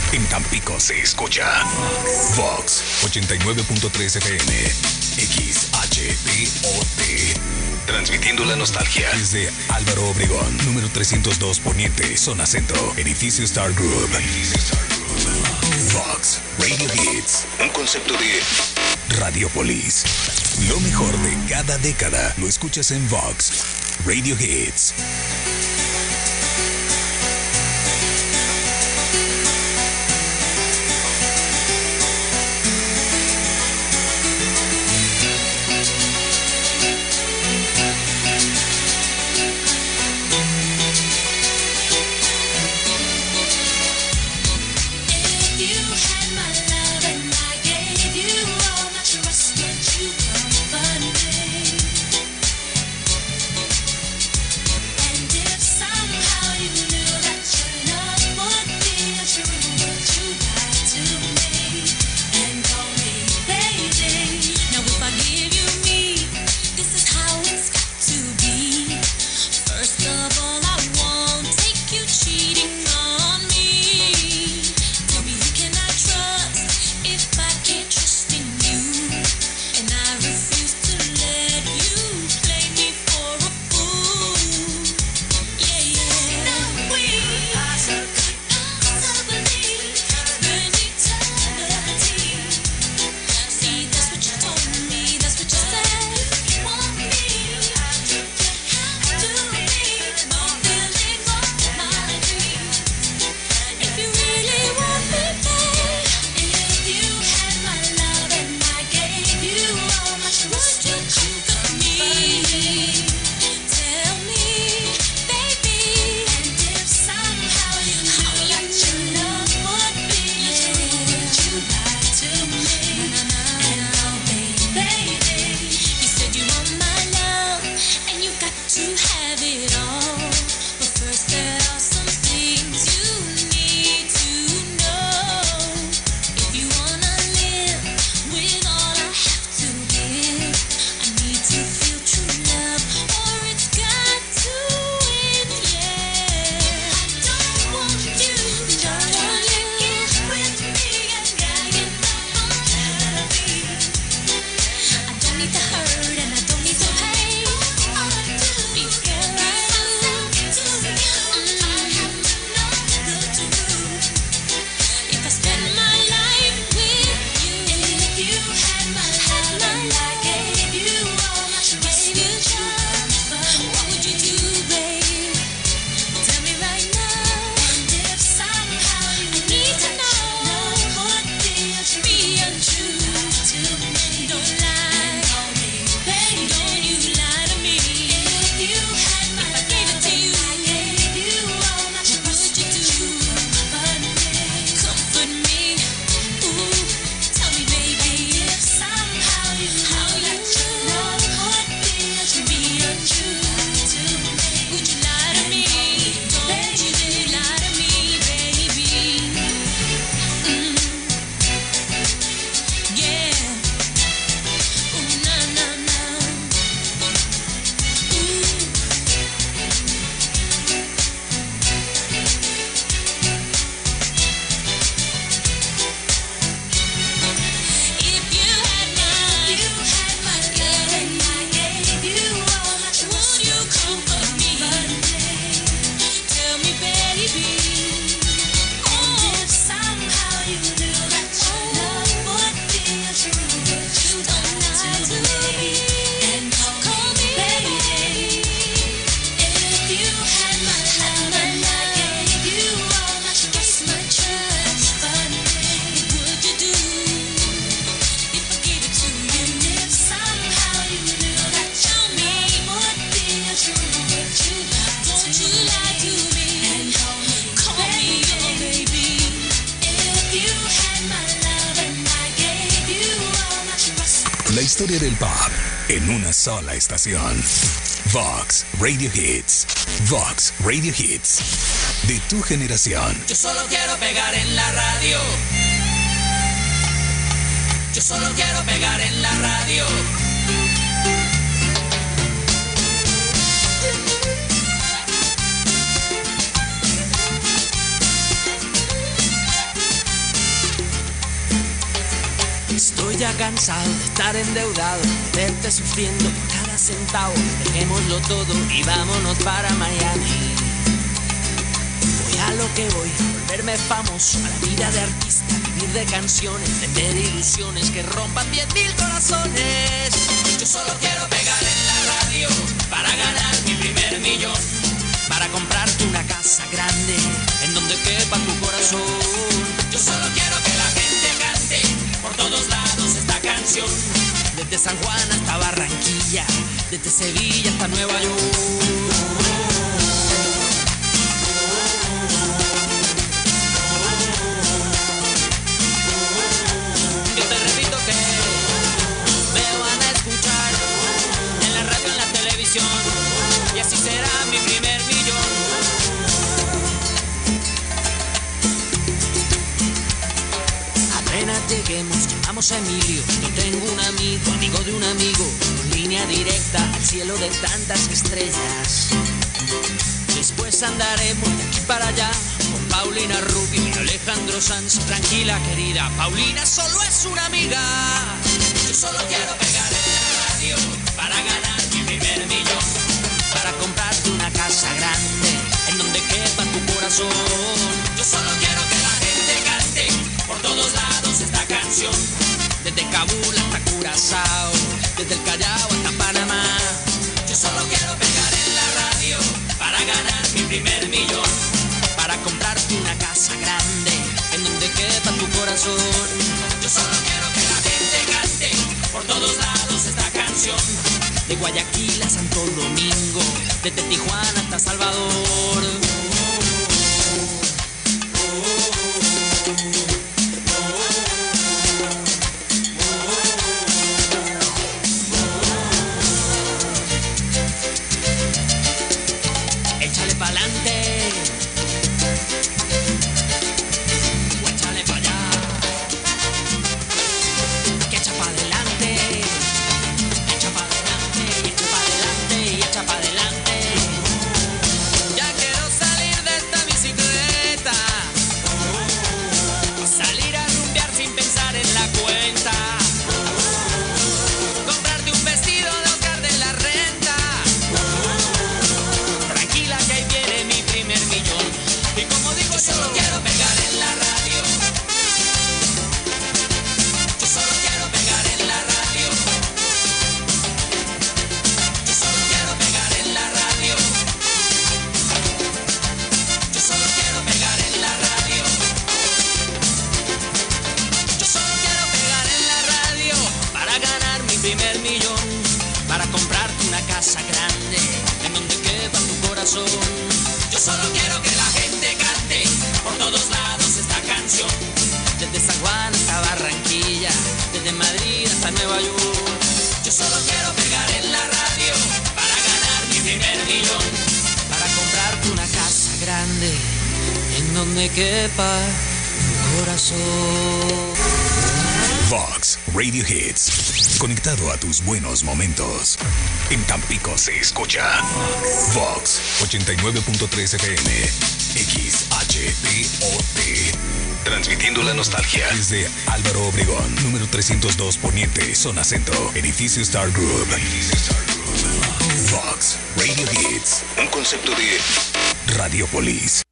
En Tampico se escucha Vox 89.3 FM XHPOT. Transmitiendo la nostalgia desde Álvaro Obregón, número 302 Poniente, zona centro, edificio Star Group. Vox Radio Hits, un concepto de Radiopolis. Lo mejor de cada década lo escuchas en Vox Radio Hits. La historia del pop en una sola estación. Vox Radio Hits. Vox Radio Hits. De tu generación. Yo solo quiero pegar en la radio. Yo solo quiero pegar en la radio. Estoy ya cansado de estar endeudado, de verte sufriendo por cada centavo. Dejémoslo todo y vámonos para Miami. Voy a lo que voy, volverme famoso, a la vida de artista, vivir de canciones, vender ilusiones que rompan 10,000 corazones. Yo solo quiero pegar en la radio para ganar mi primer millón, para comprarte una casa grande en donde quepa tu corazón. Yo solo quiero que la gente cante por todos lados esta canción, desde San Juan hasta Barranquilla, desde Sevilla hasta Nueva York. Yo te repito que me van a escuchar en la radio, en la televisión, y así será mi primer millón. Apenas lleguemos, llamamos a Emilio. Yo tengo un amigo, amigo de un amigo, con línea directa al cielo de tantas estrellas. Después andaremos de aquí para allá con Paulina Rubio y Alejandro Sanz. Tranquila, querida, Paulina solo es una amiga. Yo solo quiero pegar en la radio para ganar mi primer millón, para comprarte una casa grande en donde quepa tu corazón. Yo solo quiero que la gente cante por todos lados esta canción, desde Kabul hasta Curazao, desde el Callao hasta Panamá. Yo solo quiero pegar en la radio para ganar mi primer millón, para comprarte una casa grande en donde quepa tu corazón. Yo solo quiero que la gente cante por todos lados esta canción, de Guayaquil a Santo Domingo, desde Tijuana hasta Salvador. Échale pa'lante, o échale pa' allá, que echa pa' adelante, echa pa' adelante, y echa pa' adelante, y echa pa' adelante. Ya quiero salir de esta bicicleta, salir a rumbear sin pensar en la cuenta, comprarte un vestido de Oscar de la Renta. Tranquila que ahí viene mi primer millón, y como digo yo solo quiero pegar en la radio. Yo solo quiero pegar en la radio. Yo solo quiero pegar en la radio. Yo solo quiero pegar en la radio. Yo solo quiero pegar en la radio para ganar mi primer millón, para comprarte una casa grande en donde quepa tu corazón. Yo solo quiero que la gente cante por todos lados esta canción, Desde San Juan hasta Barranquilla, desde Madrid hasta Nueva York. yo solo quiero pegar en la radio para ganar mi primer millón, Para comprarte una casa grande en donde quepa tu corazón. Vox Radio Hits. Conectado a tus buenos momentos. En Tampico se escucha Vox 89.3 FM. XHPOT. Transmitiendo la nostalgia desde Álvaro Obregón, número 302 Poniente, zona centro. Edificio Star Group. Vox Radio Hits. Un concepto de Radiopolis.